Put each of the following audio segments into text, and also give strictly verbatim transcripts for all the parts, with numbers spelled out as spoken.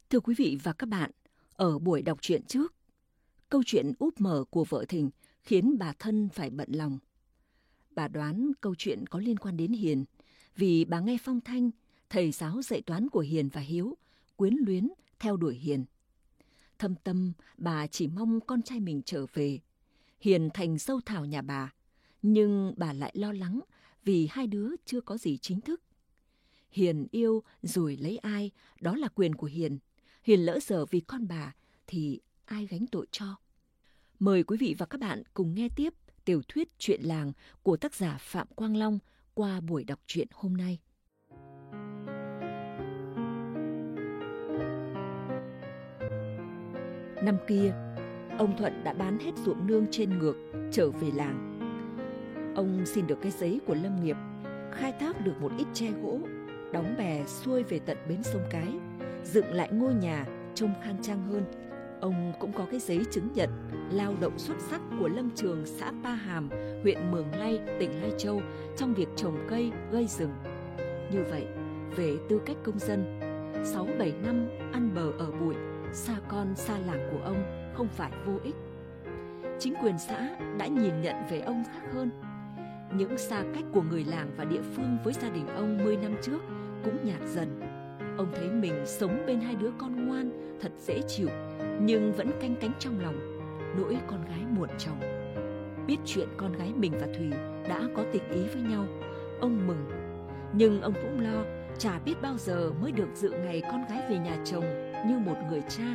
Thưa quý vị và các bạn, ở buổi đọc truyện trước, câu chuyện úp mở của vợ Thình khiến bà Thân phải bận lòng. Bà đoán câu chuyện có liên quan đến Hiền, vì bà nghe phong thanh, thầy giáo dạy toán của Hiền và Hiếu quyến luyến theo đuổi Hiền. Thâm tâm, bà chỉ mong con trai mình trở về, Hiền thành dâu thảo nhà bà, nhưng bà lại lo lắng vì hai đứa chưa có gì chính thức. Hiền yêu rồi lấy ai, đó là quyền của Hiền. Hiền lỡ dở vì con bà thì ai gánh tội cho? Mời quý vị và các bạn cùng nghe tiếp tiểu thuyết Chuyện làng của tác giả Phạm Quang Long qua buổi đọc truyện hôm nay. Năm kia, ông Thuận đã bán hết ruộng nương trên ngược trở về làng. Ông xin được cái giấy của Lâm nghiệp, khai thác được một ít tre gỗ, đóng bè xuôi về tận bến sông Cái, dựng lại ngôi nhà trông khang trang hơn. Ông cũng có cái giấy chứng nhận lao động xuất sắc của lâm trường xã Pa Hàm, huyện Mường Lay, tỉnh Lai Châu trong việc trồng cây, gây rừng. Như vậy, về tư cách công dân, sáu bảy năm ăn bờ ở bụi, xa con xa làng của ông không phải vô ích. Chính quyền xã đã nhìn nhận về ông khác hơn. Những xa cách của người làng và địa phương với gia đình ông mười năm trước cũng nhạt dần. Ông thấy mình sống bên hai đứa con ngoan, thật dễ chịu, nhưng vẫn canh cánh trong lòng nỗi con gái muộn chồng. Biết chuyện con gái mình và Thùy đã có tình ý với nhau, ông mừng. Nhưng ông cũng lo chả biết bao giờ mới được dự ngày con gái về nhà chồng như một người cha.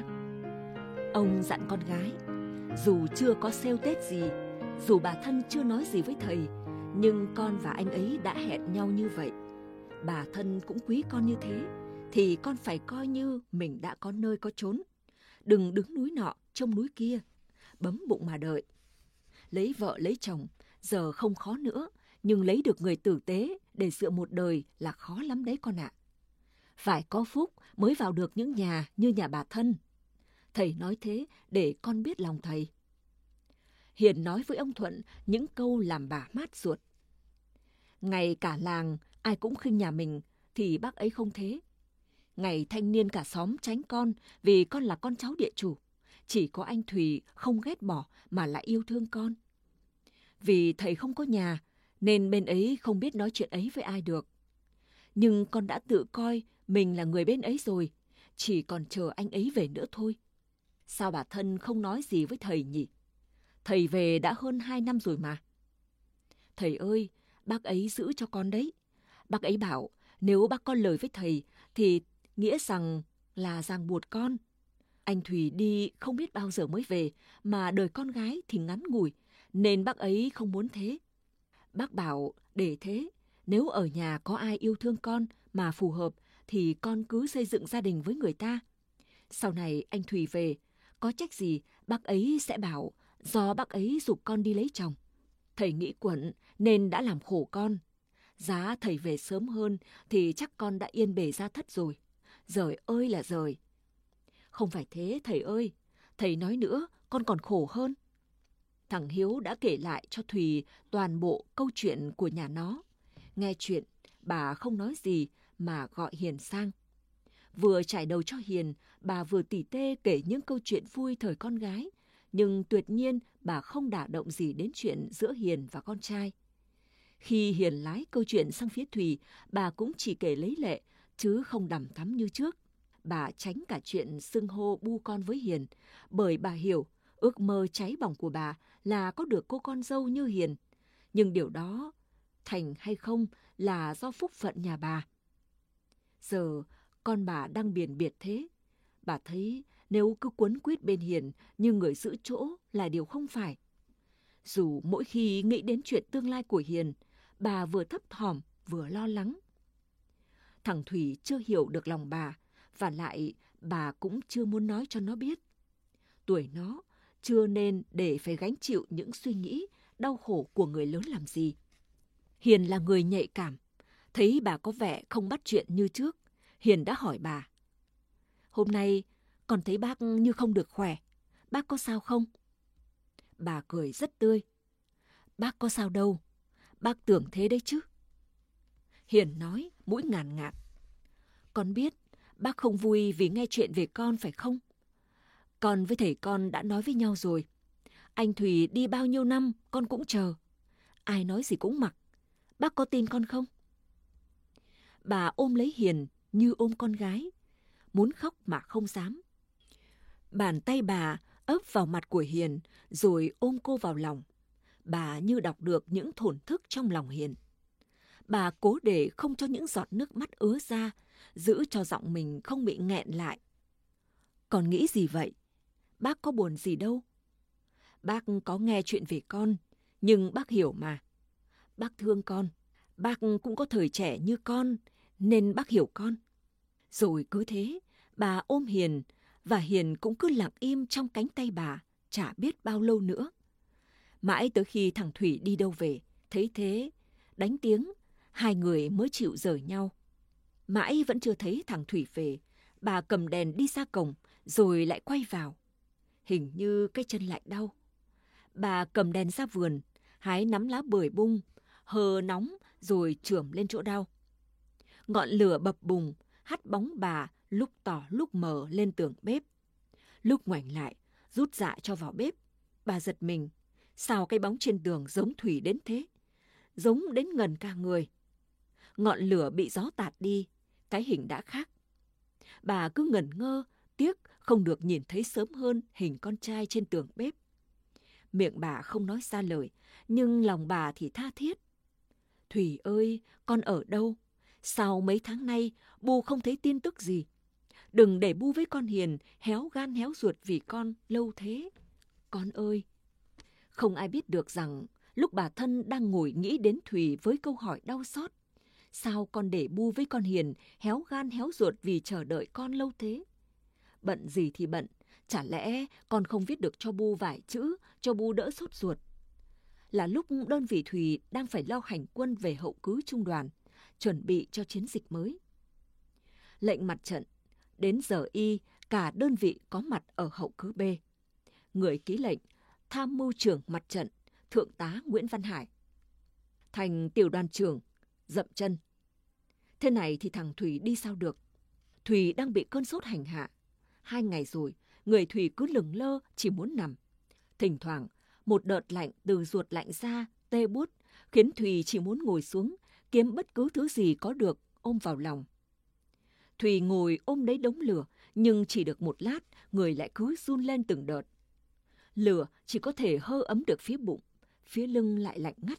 Ông dặn con gái, dù chưa có sale Tết gì, dù bà Thân chưa nói gì với thầy, nhưng con và anh ấy đã hẹn nhau như vậy. Bà Thân cũng quý con như thế, thì con phải coi như mình đã có nơi có chốn. Đừng đứng núi nọ trông núi kia, bấm bụng mà đợi. Lấy vợ lấy chồng giờ không khó nữa, nhưng lấy được người tử tế để dựa một đời là khó lắm đấy con ạ. Phải có phúc mới vào được những nhà như nhà bà Thân. Thầy nói thế để con biết lòng thầy. Hiền nói với ông Thuận những câu làm bà mát ruột. Ngày cả làng ai cũng khinh nhà mình thì bác ấy không thế. Ngày thanh niên cả xóm tránh con vì con là con cháu địa chủ. Chỉ có anh Thùy không ghét bỏ mà lại yêu thương con. Vì thầy không có nhà nên bên ấy không biết nói chuyện ấy với ai được. Nhưng con đã tự coi mình là người bên ấy rồi, chỉ còn chờ anh ấy về nữa thôi. Sao bà Thân không nói gì với thầy nhỉ? Thầy về đã hơn hai năm rồi mà. Thầy ơi, bác ấy giữ cho con đấy. Bác ấy bảo nếu bác có lời với thầy thì nghĩa rằng là ràng buộc con. Anh Thùy đi không biết bao giờ mới về, mà đời con gái thì ngắn ngủi, nên bác ấy không muốn thế. Bác bảo để thế, nếu ở nhà có ai yêu thương con mà phù hợp thì con cứ xây dựng gia đình với người ta. Sau này anh Thùy về, có trách gì bác ấy sẽ bảo do bác ấy giục con đi lấy chồng. Thầy nghĩ quẩn nên đã làm khổ con. Giá thầy về sớm hơn thì chắc con đã yên bề gia thất rồi. Giời ơi là giời. Không phải thế thầy ơi, thầy nói nữa con còn khổ hơn. Thằng Hiếu đã kể lại cho Thùy toàn bộ câu chuyện của nhà nó. Nghe chuyện, bà không nói gì mà gọi Hiền sang. Vừa trải đầu cho Hiền, bà vừa tỉ tê kể những câu chuyện vui thời con gái, nhưng tuyệt nhiên bà không đả động gì đến chuyện giữa Hiền và con trai. Khi Hiền lái câu chuyện sang phía Thùy, bà cũng chỉ kể lấy lệ, chứ không đằm thắm như trước. Bà tránh cả chuyện xưng hô bu con với Hiền, bởi bà hiểu ước mơ cháy bỏng của bà là có được cô con dâu như Hiền. Nhưng điều đó thành hay không là do phúc phận nhà bà. Giờ con bà đang biền biệt thế. Bà thấy nếu cứ quấn quýt bên Hiền như người giữ chỗ là điều không phải. Dù mỗi khi nghĩ đến chuyện tương lai của Hiền, bà vừa thấp thỏm vừa lo lắng. Thằng Thùy chưa hiểu được lòng bà, và lại bà cũng chưa muốn nói cho nó biết. Tuổi nó chưa nên để phải gánh chịu những suy nghĩ, đau khổ của người lớn làm gì. Hiền là người nhạy cảm, thấy bà có vẻ không bắt chuyện như trước. Hiền đã hỏi bà. Hôm nay con thấy bác như không được khỏe, bác có sao không? Bà cười rất tươi. Bác có sao đâu, bác tưởng thế đấy chứ. Hiền nói mũi ngàn ngạt. Con biết Bác không vui vì nghe chuyện về con phải không? Con với thầy con đã nói với nhau rồi. Anh Thùy đi bao nhiêu năm con cũng chờ. Ai nói gì cũng mặc. Bác có tin con không? Bà ôm lấy Hiền như ôm con gái, muốn khóc mà không dám. Bàn tay bà ấp vào mặt của Hiền rồi ôm cô vào lòng. Bà như đọc được những thổn thức trong lòng Hiền. Bà cố để không cho những giọt nước mắt ứa ra, giữ cho giọng mình không bị nghẹn lại. Con nghĩ gì vậy? Bác có buồn gì đâu. Bác có nghe chuyện về con, nhưng bác hiểu mà. Bác thương con, bác cũng có thời trẻ như con, nên bác hiểu con. Rồi cứ thế, bà ôm Hiền, và Hiền cũng cứ lặng im trong cánh tay bà, chả biết bao lâu nữa. Mãi tới khi thằng Thủy đi đâu về, thấy thế, đánh tiếng, hai người mới chịu rời nhau. Mãi vẫn chưa thấy thằng Thủy về, bà cầm đèn đi ra cổng, rồi lại quay vào. Hình như cái chân lại đau. Bà cầm đèn ra vườn, hái nắm lá bưởi bung, hờ nóng rồi chườm lên chỗ đau. Ngọn lửa bập bùng, hắt bóng bà lúc tỏ lúc mờ lên tường bếp. Lúc ngoảnh lại, rút dạ cho vào bếp, bà giật mình. Sao cái bóng trên tường giống Thủy đến thế? Giống đến ngần cả người. Ngọn lửa bị gió tạt đi, cái hình đã khác. Bà cứ ngẩn ngơ, tiếc không được nhìn thấy sớm hơn hình con trai trên tường bếp. Miệng bà không nói ra lời, nhưng lòng bà thì tha thiết. Thủy ơi, con ở đâu? Sao mấy tháng nay Bu không thấy tin tức gì? Đừng để Bu với con Hiền héo gan héo ruột vì con lâu thế. Con ơi! Không ai biết được rằng lúc bà Thân đang ngồi nghĩ đến Thùy với câu hỏi đau xót. Sao con để Bu với con Hiền héo gan héo ruột vì chờ đợi con lâu thế? Bận gì thì bận, chả lẽ con không viết được cho Bu vài chữ, cho Bu đỡ sốt ruột? Là lúc đơn vị Thùy đang phải lo hành quân về hậu cứ trung đoàn, chuẩn bị cho chiến dịch mới. Lệnh mặt trận, đến giờ y, cả đơn vị có mặt ở hậu cứ B. Người ký lệnh, tham mưu trưởng mặt trận, Thượng tá Nguyễn Văn Hải. Thành tiểu đoàn trưởng, dậm chân. Thế này thì thằng Thùy đi sao được? Thùy đang bị cơn sốt hành hạ. Hai ngày rồi, người Thùy cứ lửng lơ, chỉ muốn nằm. Thỉnh thoảng, một đợt lạnh từ ruột lạnh ra, tê buốt, khiến Thùy chỉ muốn ngồi xuống, kiếm bất cứ thứ gì có được, ôm vào lòng. Thùy ngồi ôm lấy đống lửa, nhưng chỉ được một lát, người lại cứ run lên từng đợt. Lửa chỉ có thể hơ ấm được phía bụng, phía lưng lại lạnh ngắt.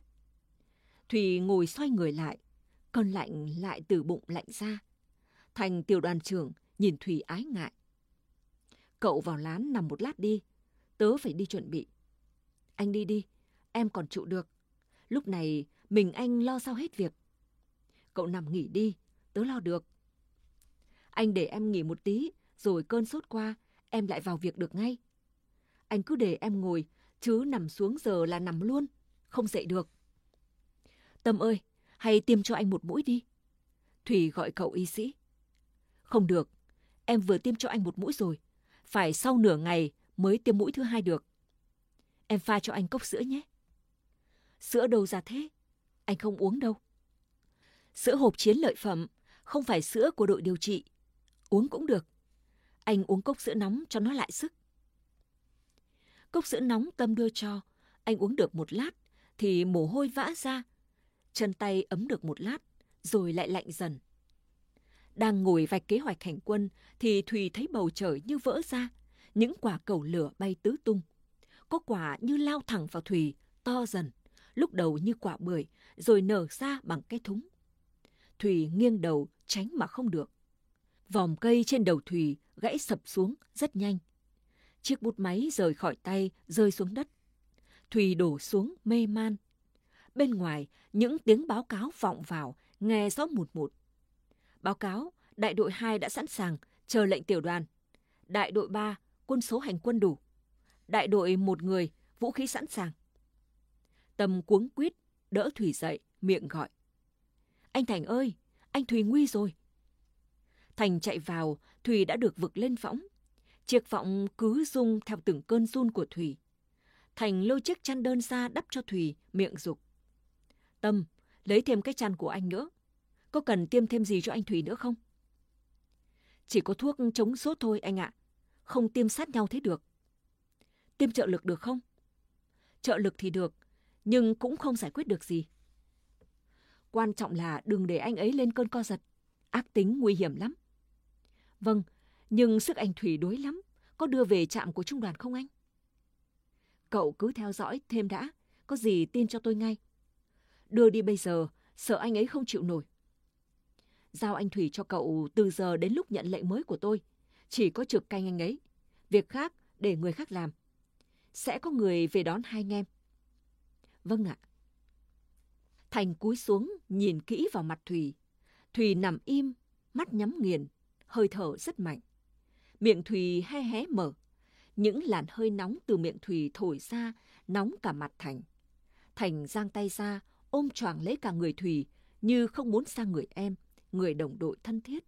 Thùy ngồi xoay người lại, cơn lạnh lại từ bụng lạnh ra. Thành tiểu đoàn trưởng nhìn Thùy ái ngại. Cậu vào lán nằm một lát đi, tớ phải đi chuẩn bị. Anh đi đi, em còn trụ được. Lúc này mình anh lo sao hết việc. Cậu nằm nghỉ đi, tớ lo được. Anh để em nghỉ một tí, rồi cơn sốt qua, em lại vào việc được ngay. Anh cứ để em ngồi, chứ nằm xuống giờ là nằm luôn, không dậy được. Tâm ơi, hay tiêm cho anh một mũi đi. Thùy gọi cậu y sĩ. Không được, em vừa tiêm cho anh một mũi rồi, phải sau nửa ngày mới tiêm mũi thứ hai được. Em pha cho anh cốc sữa nhé. Sữa đâu ra thế? Anh không uống đâu. Sữa hộp Chiến Lợi Phẩm, không phải sữa của đội điều trị. Uống cũng được. Anh uống cốc sữa nóng cho nó lại sức. Cốc sữa nóng Tâm đưa cho, anh uống được một lát thì mồ hôi vã ra. Chân tay ấm được một lát, rồi lại lạnh dần. Đang ngồi vạch kế hoạch hành quân thì Thùy thấy bầu trời như vỡ ra, những quả cầu lửa bay tứ tung. Có quả như lao thẳng vào Thùy, to dần, lúc đầu như quả bưởi, rồi nở ra bằng cái thúng. Thùy nghiêng đầu tránh mà không được. Vòm cây trên đầu Thùy gãy sập xuống rất nhanh. Chiếc bút máy rời khỏi tay, rơi xuống đất. Thùy đổ xuống mê man. Bên ngoài, những tiếng báo cáo vọng vào, nghe rõ mụt mụt. Báo cáo, đại đội hai đã sẵn sàng, chờ lệnh tiểu đoàn. Đại đội ba, quân số hành quân đủ. Đại đội một người, vũ khí sẵn sàng. Tâm cuống quýt, đỡ Thùy dậy, miệng gọi. Anh Thành ơi, anh Thùy nguy rồi. Thành chạy vào, Thùy đã được vực lên võng. Chiếc võng cứ rung theo từng cơn run của Thùy. Thành lôi chiếc chăn đơn ra đắp cho Thùy, miệng giục. Tâm, lấy thêm cái chăn của anh nữa. Có cần tiêm thêm gì cho anh Thùy nữa không? Chỉ có thuốc chống sốt thôi anh ạ. Không tiêm sát nhau thế được. Tiêm trợ lực được không? Trợ lực thì được, nhưng cũng không giải quyết được gì. Quan trọng là đừng để anh ấy lên cơn co giật. Ác tính nguy hiểm lắm. Vâng, nhưng sức anh Thủy đuối lắm. Có đưa về trạm của trung đoàn không anh? Cậu cứ theo dõi thêm đã. Có gì tin cho tôi ngay. Đưa đi bây giờ, sợ anh ấy không chịu nổi. Giao anh Thủy cho cậu từ giờ đến lúc nhận lệnh mới của tôi. Chỉ có trực canh anh ấy. Việc khác để người khác làm. Sẽ có người về đón hai anh em. Vâng ạ. Thành cúi xuống nhìn kỹ vào mặt Thùy. Thùy nằm im, mắt nhắm nghiền, hơi thở rất mạnh. Miệng Thùy hé hé mở. Những làn hơi nóng từ miệng Thùy thổi ra, nóng cả mặt Thành. Thành giang tay ra, ôm choàng lấy cả người Thùy, như không muốn xa người em, người đồng đội thân thiết.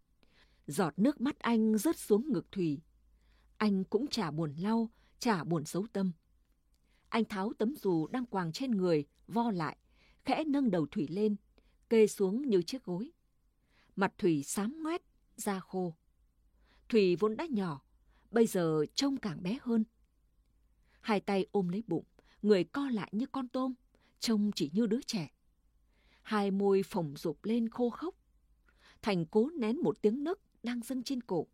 Giọt nước mắt anh rớt xuống ngực Thùy. Anh cũng chả buồn lau, chả buồn giấu tâm. Anh tháo tấm dù đang quàng trên người, vo lại, khẽ nâng đầu Thùy lên, kê xuống như chiếc gối. Mặt Thùy xám ngoét, da khô. Thùy vốn đã nhỏ, bây giờ trông càng bé hơn. Hai tay ôm lấy bụng, người co lại như con tôm, trông chỉ như đứa trẻ. Hai môi phồng rụp lên khô khốc. Thành cố nén một tiếng nấc đang dâng trên cổ.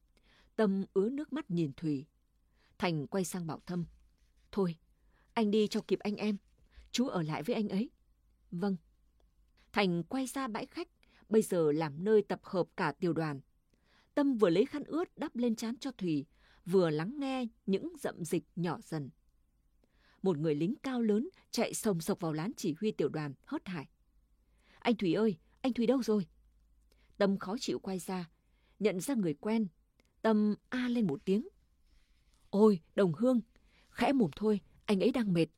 Tâm ứa nước mắt nhìn Thùy. Thành quay sang bảo Thâm. Thôi, anh đi cho kịp anh em. Chú ở lại với anh ấy. Vâng. Thành quay ra bãi khách, bây giờ làm nơi tập hợp cả tiểu đoàn. Tâm vừa lấy khăn ướt đắp lên trán cho Thùy, vừa lắng nghe những dậm dịch nhỏ dần. Một người lính cao lớn chạy sồng sộc vào lán chỉ huy tiểu đoàn, hớt hải. Anh Thùy ơi, anh Thùy đâu rồi? Tâm khó chịu quay ra, nhận ra người quen. Tâm a lên một tiếng. Ôi, đồng hương, khẽ mồm thôi, anh ấy đang mệt.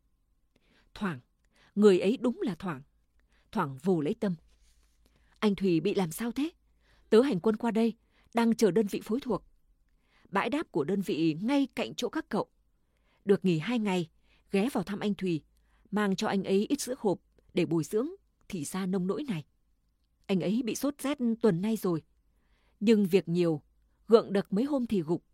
Thoảng, người ấy đúng là Thoảng. Thoảng vồ lấy Tâm. Anh Thùy bị làm sao thế? Tớ hành quân qua đây, đang chờ đơn vị phối thuộc. Bãi đáp của đơn vị ngay cạnh chỗ các cậu. Được nghỉ hai ngày, ghé vào thăm anh Thùy, mang cho anh ấy ít sữa hộp để bồi dưỡng, thì ra nông nỗi này. Anh ấy bị sốt rét tuần nay rồi, nhưng việc nhiều, gượng đực mấy hôm thì gục.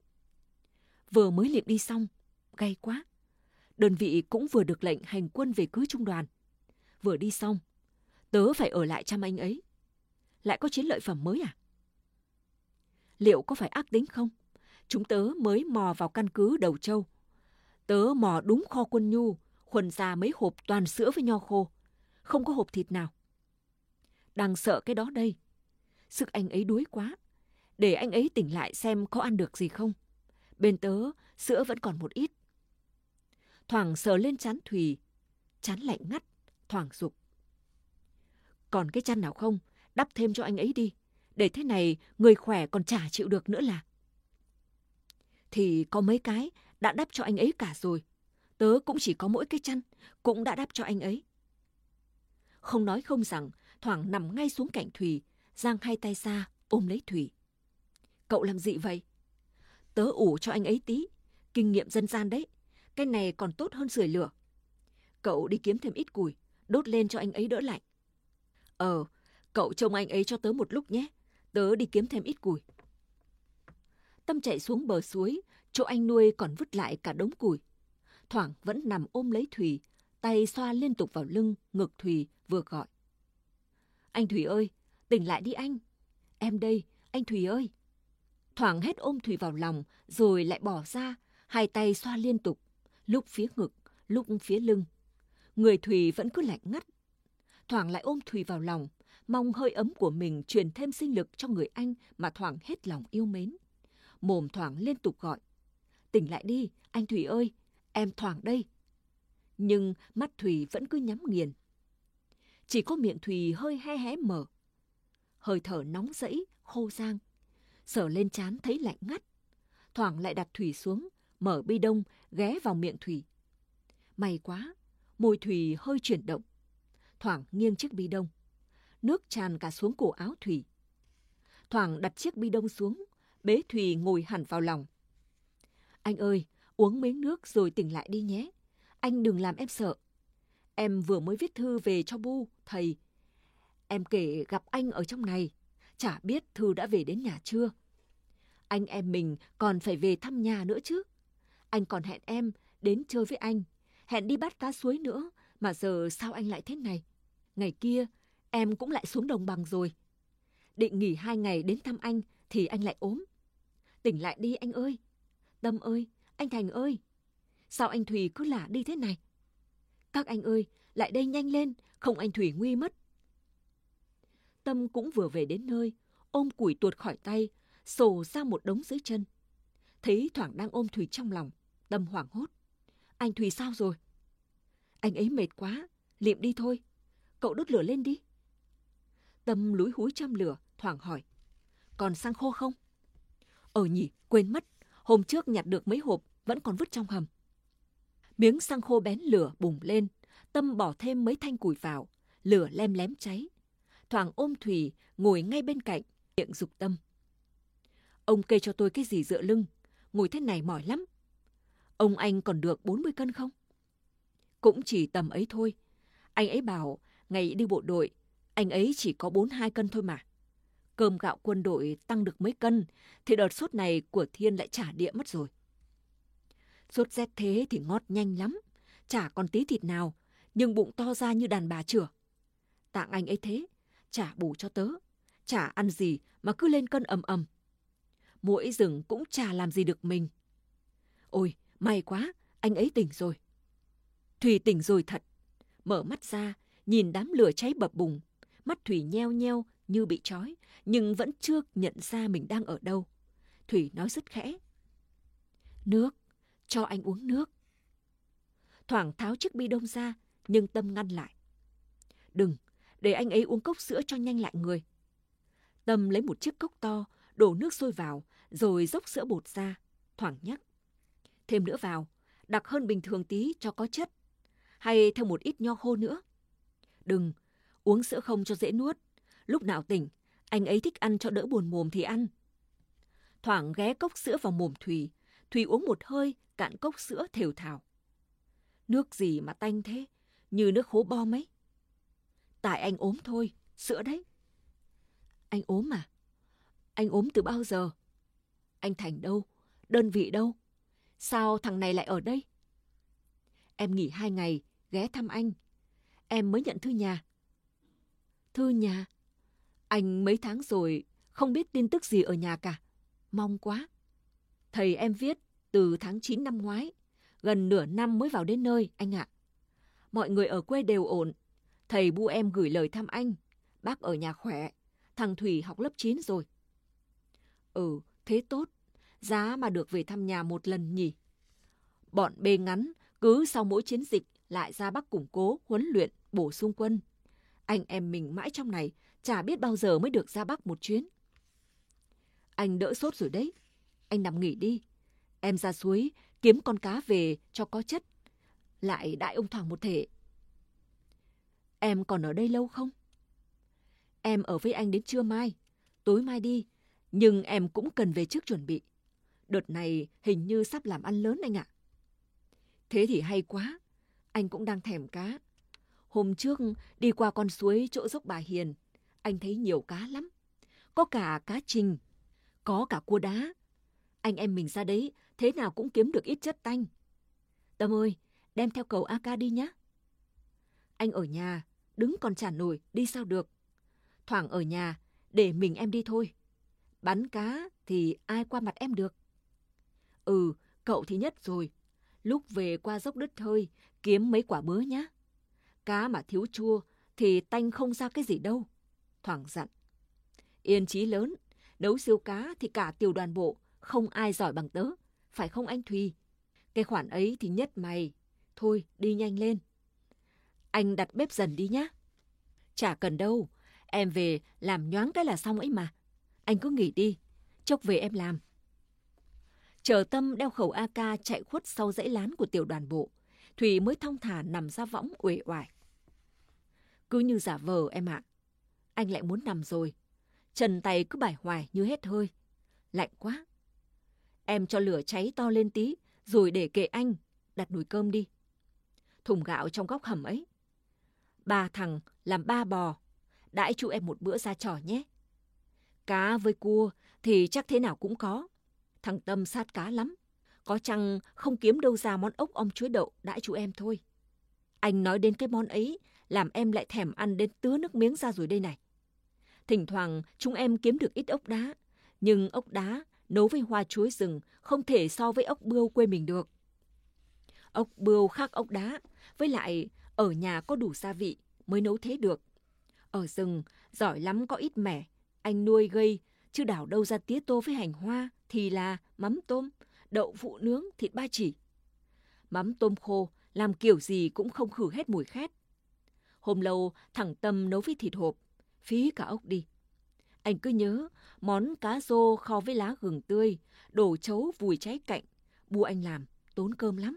Vừa mới luyện đi xong, gay quá. Đơn vị cũng vừa được lệnh hành quân về cứ trung đoàn. Vừa đi xong, tớ phải ở lại chăm anh ấy. Lại có chiến lợi phẩm mới à? Liệu có phải ác tính không? Chúng tớ mới mò vào căn cứ Đầu Châu. Tớ mò đúng kho quân nhu, khuẩn ra mấy hộp toàn sữa với nho khô. Không có hộp thịt nào. Đang sợ cái đó đây. Sức anh ấy đuối quá. Để anh ấy tỉnh lại xem có ăn được gì không. Bên tớ, sữa vẫn còn một ít. Thoảng sờ lên trán Thùy. Trán lạnh ngắt, Thoảng giục. Còn cái chăn nào không? Đắp thêm cho anh ấy đi. Để thế này, người khỏe còn chả chịu được nữa là. Thì có mấy cái đã đắp cho anh ấy cả rồi. Tớ cũng chỉ có mỗi cái chăn, cũng đã đắp cho anh ấy. Không nói không rằng, Thoảng nằm ngay xuống cạnh Thùy, giang hai tay ra, ôm lấy Thùy. Cậu làm gì vậy? Tớ ủ cho anh ấy tí, kinh nghiệm dân gian đấy. Cái này còn tốt hơn sưởi lửa. Cậu đi kiếm thêm ít củi, đốt lên cho anh ấy đỡ lạnh. Ờ, cậu trông anh ấy cho tớ một lúc nhé. Tớ đi kiếm thêm ít củi. Tâm chạy xuống bờ suối, chỗ anh nuôi còn vứt lại cả đống củi. Thoảng vẫn nằm ôm lấy Thùy, tay xoa liên tục vào lưng, ngực Thùy, vừa gọi. Anh Thùy ơi, tỉnh lại đi anh. Em đây, anh Thùy ơi. Thoảng hết ôm Thùy vào lòng, rồi lại bỏ ra, hai tay xoa liên tục, lúc phía ngực, lúc phía lưng. Người Thùy vẫn cứ lạnh ngắt. Thoảng lại ôm Thùy vào lòng, mong hơi ấm của mình truyền thêm sinh lực cho người anh mà Thoảng hết lòng yêu mến. Mồm Thoảng liên tục gọi. Tỉnh lại đi, anh Thùy ơi, em Thoảng đây. Nhưng mắt Thùy vẫn cứ nhắm nghiền. Chỉ có miệng Thùy hơi hé hé mở. Hơi thở nóng rẫy, khô rang. Sờ lên trán thấy lạnh ngắt. Thoảng lại đặt Thùy xuống, mở bi đông, ghé vào miệng Thùy. May quá, môi Thùy hơi chuyển động. Thoảng nghiêng chiếc bi đông. Nước tràn cả xuống cổ áo Thùy. Thoảng đặt chiếc bi đông xuống, bế Thùy ngồi hẳn vào lòng. Anh ơi, uống miếng nước rồi tỉnh lại đi nhé. Anh đừng làm em sợ. Em vừa mới viết thư về cho Bu, thầy. Em kể gặp anh ở trong này. chả biết Thư đã về đến nhà chưa. Anh em mình còn phải về thăm nhà nữa chứ. Anh còn hẹn em đến chơi với anh, hẹn đi bắt cá suối nữa, mà giờ sao anh lại thế này? Ngày kia, em cũng lại xuống đồng bằng rồi. Định nghỉ hai ngày đến thăm anh thì anh lại ốm. Tỉnh lại đi anh ơi. Tâm ơi, anh Thành ơi. Sao anh Thùy cứ lả đi thế này? Các anh ơi, lại đây nhanh lên, không anh Thùy nguy mất. Tâm cũng vừa về đến nơi, ôm củi tuột khỏi tay, sổ ra một đống dưới chân. Thấy Thoảng đang ôm Thùy trong lòng, Tâm hoảng hốt. Anh Thùy sao rồi? Anh ấy mệt quá, liệm đi thôi. Cậu đốt lửa lên đi. Tâm lúi húi châm lửa, Thoảng hỏi. Còn xăng khô không? Ờ nhỉ, quên mất. Hôm trước nhặt được mấy hộp, vẫn còn vứt trong hầm. Miếng xăng khô bén lửa bùng lên. Tâm bỏ thêm mấy thanh củi vào. Lửa lem lém cháy. Thoảng ôm Thùy, ngồi ngay bên cạnh, miệng giục Tâm. Ông kê cho tôi cái gì dựa lưng, ngồi thế này mỏi lắm. Ông anh còn được bốn mươi cân không? Cũng chỉ tầm ấy thôi. Anh ấy bảo ngày đi bộ đội, anh ấy chỉ có bốn mươi hai cân thôi mà. Cơm gạo quân đội tăng được mấy cân, thì đợt sốt này của Thiên lại trả địa mất rồi. Sốt rét thế thì ngót nhanh lắm, chả còn tí thịt nào, nhưng bụng to ra như đàn bà chửa. Tạng anh ấy thế, chả bù cho tớ, chả ăn gì mà cứ lên cân ầm ầm. Muỗi rừng cũng chả làm gì được mình. Ôi, may quá, anh ấy tỉnh rồi. Thùy tỉnh rồi thật. Mở mắt ra, nhìn đám lửa cháy bập bùng. Mắt Thùy nheo nheo như bị trói, nhưng vẫn chưa nhận ra mình đang ở đâu. Thùy nói rất khẽ. Nước, cho anh uống nước. Thoảng tháo chiếc bi đông ra, nhưng Tâm ngăn lại. Đừng, để anh ấy uống cốc sữa cho nhanh lại người. Tâm lấy một chiếc cốc to, đổ nước sôi vào, rồi dốc sữa bột ra. Thoảng nhắc. Thêm nữa vào, đặc hơn bình thường tí cho có chất. Hay thêm một ít nho khô nữa. Đừng, uống sữa không cho dễ nuốt. Lúc nào tỉnh, anh ấy thích ăn cho đỡ buồn mồm thì ăn. Thoảng ghé cốc sữa vào mồm Thùy. Thùy uống một hơi, cạn cốc sữa thều thào. Nước gì mà tanh thế, như nước khố bom ấy. Tại anh ốm thôi, sữa đấy. Anh ốm à? Anh ốm từ bao giờ? Anh Thành đâu? Đơn vị đâu? Sao thằng này lại ở đây? Em nghỉ hai ngày, ghé thăm anh. Em mới nhận thư nhà. Thư nhà? Anh mấy tháng rồi, không biết tin tức gì ở nhà cả. Mong quá. Thầy em viết từ tháng chín năm ngoái. Gần nửa năm mới vào đến nơi, anh ạ. Mọi người ở quê đều ổn. Thầy bu em gửi lời thăm anh. Bác ở nhà khỏe. Thằng Thủy học lớp chín rồi. Ừ, thế tốt. Giá mà được về thăm nhà một lần nhỉ. Bọn bê ngắn, cứ sau mỗi chiến dịch lại ra Bắc củng cố, huấn luyện, bổ sung quân. Anh em mình mãi trong này, chả biết bao giờ mới được ra Bắc một chuyến. Anh đỡ sốt rồi đấy. Anh nằm nghỉ đi. Em ra suối, kiếm con cá về cho có chất. Lại đãi ông Thoảng một thể. Em còn ở đây lâu không? Em ở với anh đến trưa mai. Tối mai đi. Nhưng em cũng cần về trước chuẩn bị. Đợt này hình như sắp làm ăn lớn anh ạ. Thế thì hay quá. Anh cũng đang thèm cá. Hôm trước đi qua con suối chỗ dốc Bà Hiền. Anh thấy nhiều cá lắm. Có cả cá trình. Có cả cua đá. Anh em mình ra đấy, thế nào cũng kiếm được ít chất tanh. Tâm ơi, đem theo cầu a ca đi nhé. Anh ở nhà, đứng còn chả nổi, đi sao được. Thoảng ở nhà, để mình em đi thôi. Bắn cá thì ai qua mặt em được. Ừ, cậu thì nhất rồi. Lúc về qua dốc Đứt Hơi, kiếm mấy quả bứa nhá. Cá mà thiếu chua thì tanh không ra cái gì đâu. Thoảng dặn. Yên chí lớn, nấu siêu cá thì cả tiểu đoàn bộ không ai giỏi bằng tớ. Phải không anh Thùy? Cái khoản ấy thì nhất mày. Thôi, đi nhanh lên. Anh đặt bếp dần đi nhá. Chả cần đâu. Em về làm nhoáng cái là xong ấy mà. Anh cứ nghỉ đi. Chốc về em làm. Chờ Tâm đeo khẩu a ca chạy khuất sau dãy lán của tiểu đoàn bộ. Thùy mới thong thả nằm ra võng uể oải. Cứ như giả vờ em ạ. Anh lại muốn nằm rồi. Chân tay cứ bải hoài như hết hơi. Lạnh quá. Em cho lửa cháy to lên tí, rồi để kệ anh, đặt nồi cơm đi. Thùng gạo trong góc hầm ấy. Ba thằng làm ba bò, đãi chú em một bữa ra trò nhé. Cá với cua thì chắc thế nào cũng có. Thằng Tâm sát cá lắm. Có chăng không kiếm đâu ra món ốc om chuối đậu đãi chú em thôi. Anh nói đến cái món ấy, làm em lại thèm ăn đến tứa nước miếng ra rồi đây này. Thỉnh thoảng chúng em kiếm được ít ốc đá, nhưng ốc đá nấu với hoa chuối rừng không thể so với ốc bươu quê mình được. Ốc bươu khác ốc đá, với lại ở nhà có đủ gia vị mới nấu thế được. Ở rừng, giỏi lắm có ít mẻ, anh nuôi gây, chứ đảo đâu ra tía tô với hành hoa, thì là mắm tôm, đậu phụ nướng, thịt ba chỉ. Mắm tôm khô, làm kiểu gì cũng không khử hết mùi khét. Hôm lâu, thằng Tâm nấu với thịt hộp, phí cả ốc đi. Anh cứ nhớ, món cá rô kho với lá gừng tươi, đổ chấu vùi cháy cạnh, bu anh làm, tốn cơm lắm.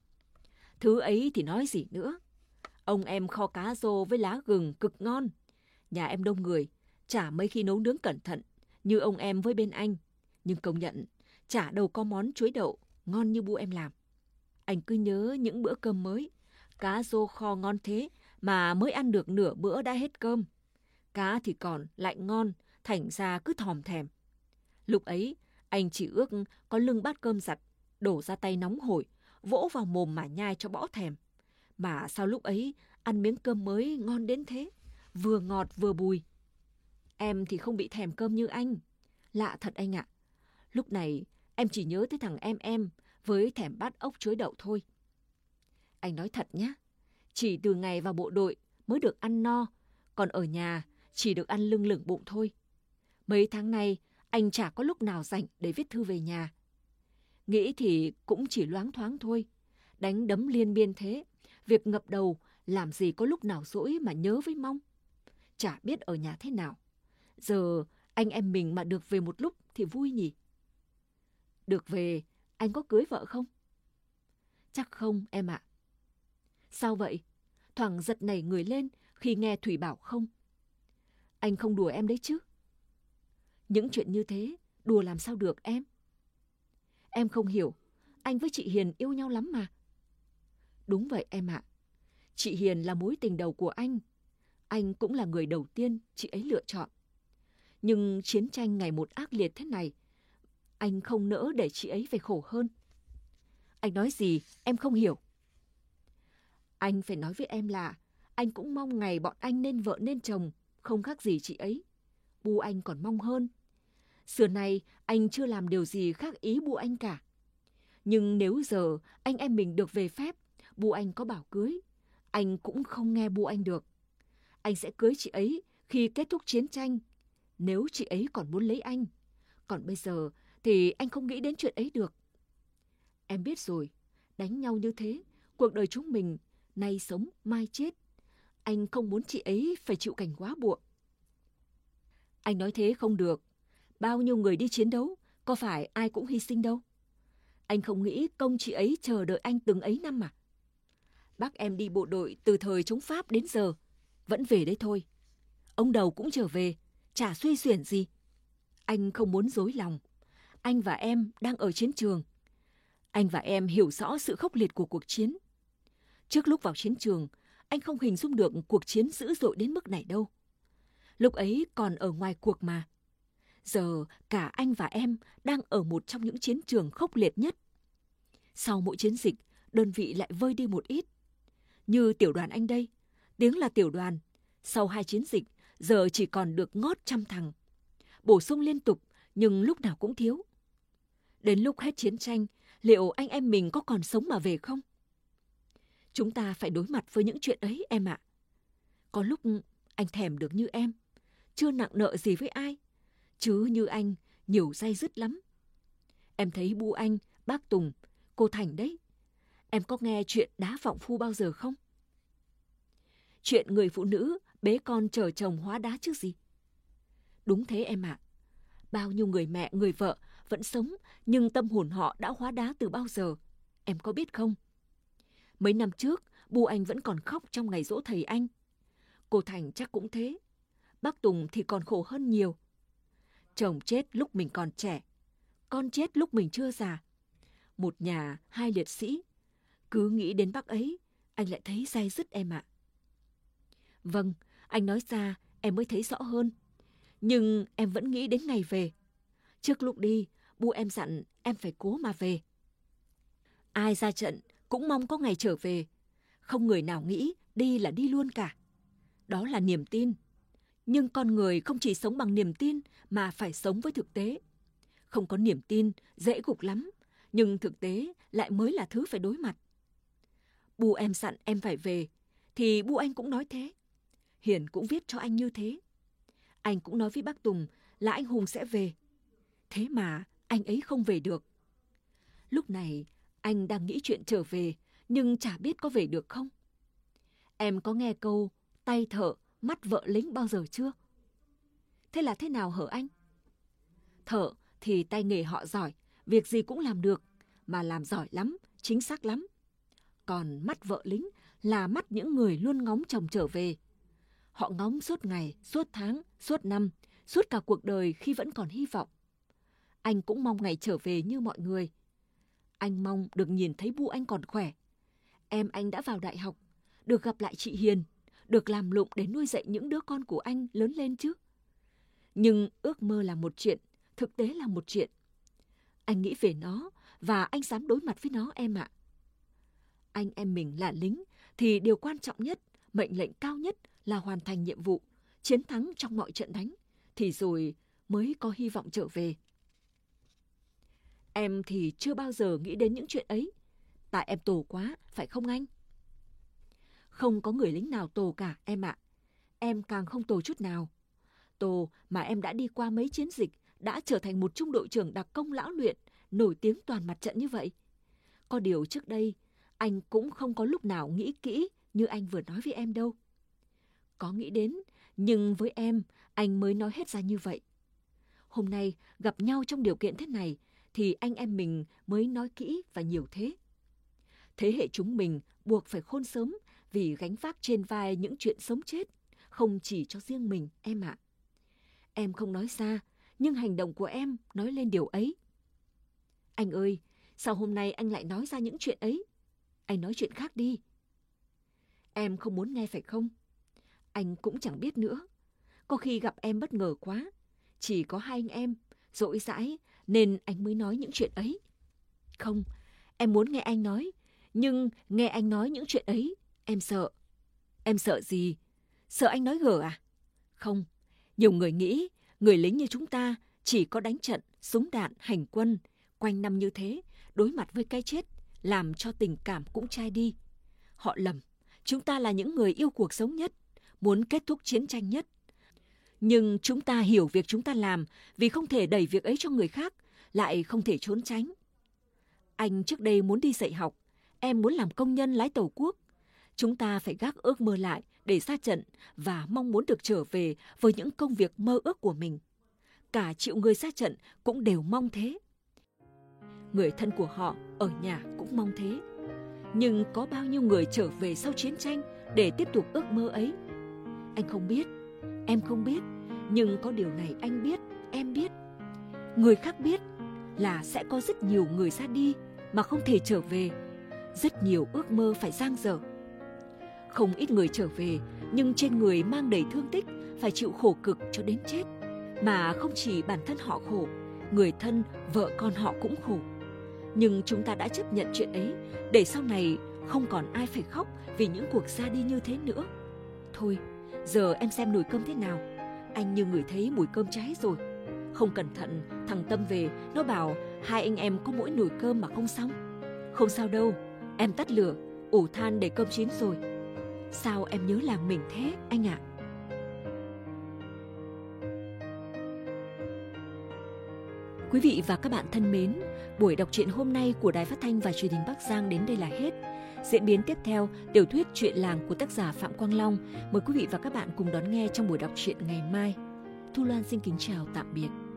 Thứ ấy thì nói gì nữa. Ông em kho cá rô với lá gừng cực ngon. Nhà em đông người, chả mấy khi nấu nướng cẩn thận, như ông em với bên anh. Nhưng công nhận, chả đâu có món chuối đậu ngon như bu em làm. Anh cứ nhớ những bữa cơm mới, cá rô kho ngon thế mà mới ăn được nửa bữa đã hết cơm. Cá thì còn lại ngon, thành ra cứ thòm thèm. Lúc ấy, anh chỉ ước có lưng bát cơm giặt, đổ ra tay nóng hổi, vỗ vào mồm mà nhai cho bỏ thèm. Mà sao lúc ấy ăn miếng cơm mới ngon đến thế, vừa ngọt vừa bùi. Em thì không bị thèm cơm như anh. Lạ thật anh ạ. Lúc này em chỉ nhớ tới thằng em em với thèm bát ốc chuối đậu thôi. Anh nói thật nhé, chỉ từ ngày vào bộ đội mới được ăn no, còn ở nhà chỉ được ăn lưng lửng bụng thôi. Mấy tháng nay anh chả có lúc nào rảnh để viết thư về nhà. Nghĩ thì cũng chỉ loáng thoáng thôi, đánh đấm liên miên thế, việc ngập đầu làm gì có lúc nào rỗi mà nhớ với mong. Chả biết ở nhà thế nào. Giờ anh em mình mà được về một lúc thì vui nhỉ. Được về, anh có cưới vợ không? Chắc không em ạ. Sao vậy? Thoảng giật nảy người lên khi nghe Thủy bảo không. Anh không đùa em đấy chứ? Những chuyện như thế, đùa làm sao được em? Em không hiểu, anh với chị Hiền yêu nhau lắm mà. Đúng vậy em ạ. Chị Hiền là mối tình đầu của anh. Anh cũng là người đầu tiên chị ấy lựa chọn. Nhưng chiến tranh ngày một ác liệt thế này, anh không nỡ để chị ấy phải khổ hơn. Anh nói gì em không hiểu. Anh phải nói với em là anh cũng mong ngày bọn anh nên vợ nên chồng, không khác gì chị ấy. Bu anh còn mong hơn. Xưa nay anh chưa làm điều gì khác ý bu anh cả. Nhưng nếu giờ anh em mình được về phép, bu anh có bảo cưới, anh cũng không nghe bu anh được. Anh sẽ cưới chị ấy khi kết thúc chiến tranh, nếu chị ấy còn muốn lấy anh. Còn bây giờ thì anh không nghĩ đến chuyện ấy được. Em biết rồi, đánh nhau như thế, cuộc đời chúng mình nay sống mai chết. Anh không muốn chị ấy phải chịu cảnh quá buộc. Anh nói thế không được. Bao nhiêu người đi chiến đấu, có phải ai cũng hy sinh đâu. Anh không nghĩ công chị ấy chờ đợi anh từng ấy năm mà. Bác em đi bộ đội từ thời chống Pháp đến giờ, vẫn về đấy thôi. Ông Đầu cũng trở về, chả suy xuyển gì. Anh không muốn dối lòng. Anh và em đang ở chiến trường. Anh và em hiểu rõ sự khốc liệt của cuộc chiến. Trước lúc vào chiến trường, anh không hình dung được cuộc chiến dữ dội đến mức này đâu. Lúc ấy còn ở ngoài cuộc mà. Giờ cả anh và em đang ở một trong những chiến trường khốc liệt nhất. Sau mỗi chiến dịch, đơn vị lại vơi đi một ít. Như tiểu đoàn anh đây, tiếng là tiểu đoàn. Sau hai chiến dịch, giờ chỉ còn được ngót trăm thằng. Bổ sung liên tục, nhưng lúc nào cũng thiếu. Đến lúc hết chiến tranh, liệu anh em mình có còn sống mà về không? Chúng ta phải đối mặt với những chuyện ấy em ạ. Có lúc anh thèm được như em, chưa nặng nợ gì với ai. Chứ như anh, nhiều day dứt lắm. Em thấy bu anh, bác Tùng, cô Thành đấy. Em có nghe chuyện đá vọng phu bao giờ không? Chuyện người phụ nữ bế con chờ chồng hóa đá chứ gì. Đúng thế em ạ. Bao nhiêu người mẹ, người vợ vẫn sống, nhưng tâm hồn họ đã hóa đá từ bao giờ. Em có biết không? Mấy năm trước, bu anh vẫn còn khóc trong ngày giỗ thầy anh. Cô Thành chắc cũng thế. Bác Tùng thì còn khổ hơn nhiều. Chồng chết lúc mình còn trẻ, con chết lúc mình chưa già. Một nhà hai liệt sĩ. Cứ nghĩ đến bác ấy, anh lại thấy day dứt em ạ. Vâng, anh nói ra em mới thấy rõ hơn. Nhưng em vẫn nghĩ đến ngày về. Trước lúc đi, bu em dặn em phải cố mà về. Ai ra trận cũng mong có ngày trở về. Không người nào nghĩ đi là đi luôn cả. Đó là niềm tin. Nhưng con người không chỉ sống bằng niềm tin mà phải sống với thực tế. Không có niềm tin, dễ gục lắm. Nhưng thực tế lại mới là thứ phải đối mặt. Bu em dặn em phải về, thì bu anh cũng nói thế. Hiền cũng viết cho anh như thế. Anh cũng nói với bác Tùng là anh Hùng sẽ về. Thế mà anh ấy không về được. Lúc này anh đang nghĩ chuyện trở về, nhưng chả biết có về được không. Em có nghe câu tay thợ, mắt vợ lính bao giờ chưa? Thế là thế nào hở anh? Thợ thì tay nghề họ giỏi, việc gì cũng làm được, mà làm giỏi lắm, chính xác lắm. Còn mắt vợ lính là mắt những người luôn ngóng chồng trở về. Họ ngóng suốt ngày, suốt tháng, suốt năm, suốt cả cuộc đời khi vẫn còn hy vọng. Anh cũng mong ngày trở về như mọi người. Anh mong được nhìn thấy bu anh còn khỏe. Em anh đã vào đại học, được gặp lại chị Hiền, được làm lụng để nuôi dạy những đứa con của anh lớn lên chứ. Nhưng ước mơ là một chuyện, thực tế là một chuyện. Anh nghĩ về nó và anh dám đối mặt với nó em ạ. Anh em mình là lính thì điều quan trọng nhất, mệnh lệnh cao nhất là hoàn thành nhiệm vụ, chiến thắng trong mọi trận đánh, thì rồi mới có hy vọng trở về. Em thì chưa bao giờ nghĩ đến những chuyện ấy, tại em tồ quá, phải không anh? Không có người lính nào tồ cả em ạ. Em càng không tồ chút nào. Tồ mà em đã đi qua mấy chiến dịch, đã trở thành một trung đội trưởng đặc công lão luyện, nổi tiếng toàn mặt trận như vậy. Có điều trước đây, anh cũng không có lúc nào nghĩ kỹ như anh vừa nói với em đâu. Có nghĩ đến, nhưng với em, anh mới nói hết ra như vậy. Hôm nay gặp nhau trong điều kiện thế này, thì anh em mình mới nói kỹ và nhiều thế. Thế hệ chúng mình buộc phải khôn sớm vì gánh vác trên vai những chuyện sống chết, không chỉ cho riêng mình em ạ. Em không nói ra, nhưng hành động của em nói lên điều ấy. Anh ơi, sao hôm nay anh lại nói ra những chuyện ấy? Anh nói chuyện khác đi. Em không muốn nghe phải không? Anh cũng chẳng biết nữa. Có khi gặp em bất ngờ quá. Chỉ có hai anh em, dỗi dãi, nên anh mới nói những chuyện ấy. Không, em muốn nghe anh nói. Nhưng nghe anh nói những chuyện ấy, em sợ. Em sợ gì? Sợ anh nói gở à? Không, nhiều người nghĩ người lính như chúng ta chỉ có đánh trận, súng đạn, hành quân, quanh năm như thế, đối mặt với cái chết, làm cho tình cảm cũng chai đi. Họ lầm, chúng ta là những người yêu cuộc sống nhất, muốn kết thúc chiến tranh nhất. Nhưng chúng ta hiểu việc chúng ta làm vì không thể đẩy việc ấy cho người khác, lại không thể trốn tránh. Anh trước đây muốn đi dạy học, em muốn làm công nhân lái tàu quốc. Chúng ta phải gác ước mơ lại để ra trận và mong muốn được trở về với những công việc mơ ước của mình. Cả triệu người ra trận cũng đều mong thế. Người thân của họ ở nhà cũng mong thế. Nhưng có bao nhiêu người trở về sau chiến tranh để tiếp tục ước mơ ấy? Anh không biết, em không biết, nhưng có điều này anh biết, em biết. Người khác biết là sẽ có rất nhiều người ra đi mà không thể trở về. Rất nhiều ước mơ phải dang dở. Không ít người trở về, nhưng trên người mang đầy thương tích, phải chịu khổ cực cho đến chết. Mà không chỉ bản thân họ khổ, người thân, vợ con họ cũng khổ. Nhưng chúng ta đã chấp nhận chuyện ấy, để sau này không còn ai phải khóc vì những cuộc ra đi như thế nữa. Thôi, giờ em xem nồi cơm thế nào. Anh như ngửi thấy mùi cơm cháy rồi. Không cẩn thận, thằng Tâm về, nó bảo hai anh em có mỗi nồi cơm mà không xong. Không sao đâu, em tắt lửa, ủ than để cơm chín rồi. Sao em nhớ làng mình thế, anh ạ? Quý vị và các bạn thân mến, buổi đọc truyện hôm nay của Đài Phát thanh và Truyền hình Bắc Giang đến đây là hết. Diễn biến tiếp theo, tiểu thuyết Chuyện làng của tác giả Phạm Quang Long. Mời quý vị và các bạn cùng đón nghe trong buổi đọc truyện ngày mai. Thu Loan xin kính chào tạm biệt.